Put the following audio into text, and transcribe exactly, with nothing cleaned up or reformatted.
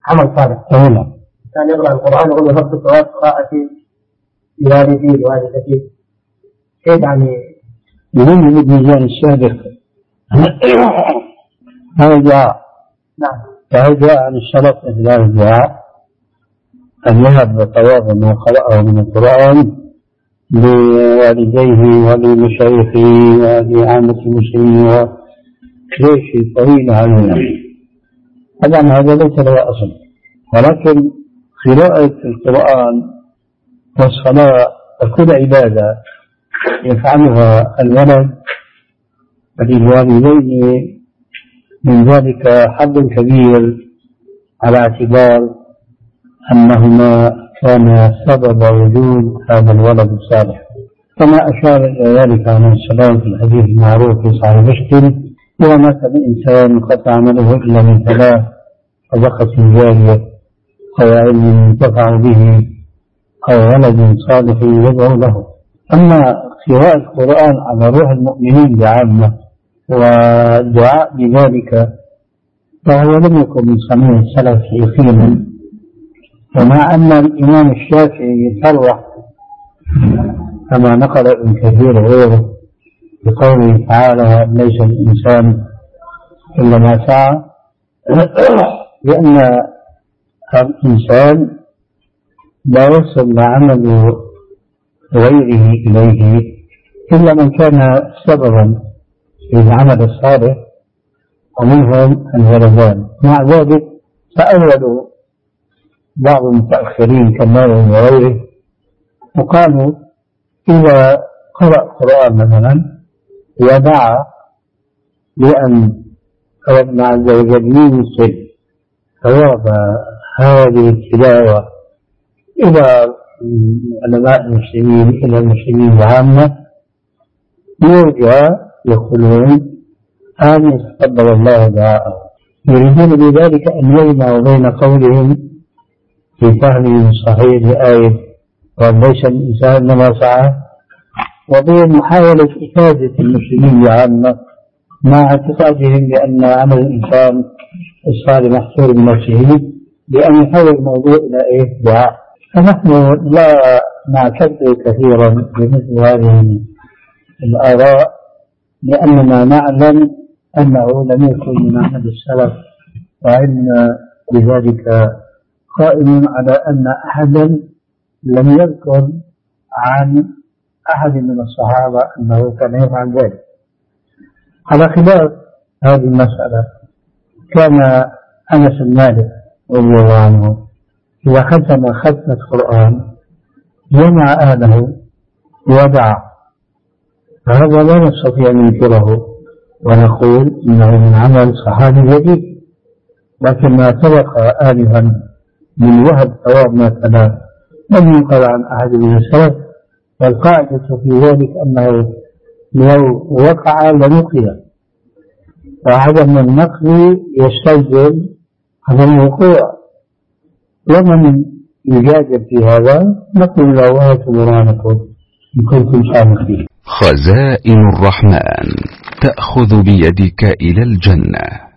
عمل صالح. أولا كان يقرأ القرآن يقول رب ثواب قراءتي لوالدي لوالدتي. كيف يعني؟ يهم الميزان السابق هذا الدعاء. نعم. فهذا جاء عن السلف مثل هذا الدعاء أن يهب طوابا ما قرأه من القرآن لوالديه ولمشايخه ولعامة المسلمين وكليش طويل علينا. طبعا هذا ليس له أصل، ولكن قراءة القرآن والصلاة وكل عبادة يفعلها الولد فللوالدين من ذلك حظ كبير على اعتبار أنهما كان سبب وجود هذا الولد الصالح، كما أشار إلى ذلك عليه السلام في الحديث المعروف في صحيح مسلم: إذا مات الإنسان انقطع عمله إلا من ثلاث: صدقة جارية أو علم ينتفع به أو ولد صالح يدعو له. أما قراءة القرآن على روح المؤمنين بعامة والدعاء بذلك فهو لم يكن من صنيع السلف يقينا، ومع أن الإمام الشافعي صرح كما نقل ابن كثير وغيره بقوله تعالى: ليس الإنسان إلا ما سعى، لأن الإنسان لا يصل عمل غيره إليه إلا من كان سببا في العمل الصالح، ومنهم الولدان. مع ذلك فأولوا بعض المتأخرين كالنووي وغيره وقالوا: إذا قرأ القرآن مثلا ودعا بأن ربنا عز وجل يوصل ثواب هذه التلاوة إلى علماء المسلمين إلى المسلمين عامة، يرجى يقولون آمين تقبل الله دعاءه. يريدون بذلك أن يجمعوا بين قولهم في فهمهم الصحيح لآية وليس الإنسان ما سعى وبين محاولة إفادة المسلمين عامة مع اعتقادهم بأن عمل الإنسان الصالح محصور بنفسه، بأن يحول الموضوع إلى إيه؟ دعاء. فنحن لا نعتد كثيرا بمثل هذه الآراء، لأننا نعلم أنه لم يكن من عمل السلف، وإن بذلك قائم على أن أحدا لم يذكر عن أحد من الصحابة أنه كان يفعل ذلك. على خلاف هذه المسألة كان أنس بن مالك رضي الله عنه إذا ختم ختمة القرآن جمع أهله ودعا، فهذا لا نستطيع أن ننكره ونقول إنه من عمل صحابي جديد، لكن ما سبق آنفا من وهب ثواب مثلا لم ينقل عن أحد من السلف، والقاعدة في ذلك أنه لو وقع لنقل، وعدم النقل يستلزم عدم الوقوع. ومن يجادل في هذا نقول له: هاتوا برهانكم إن كنتم صادقين. خزائن الرحمن تأخذ بيدك إلى الجنة.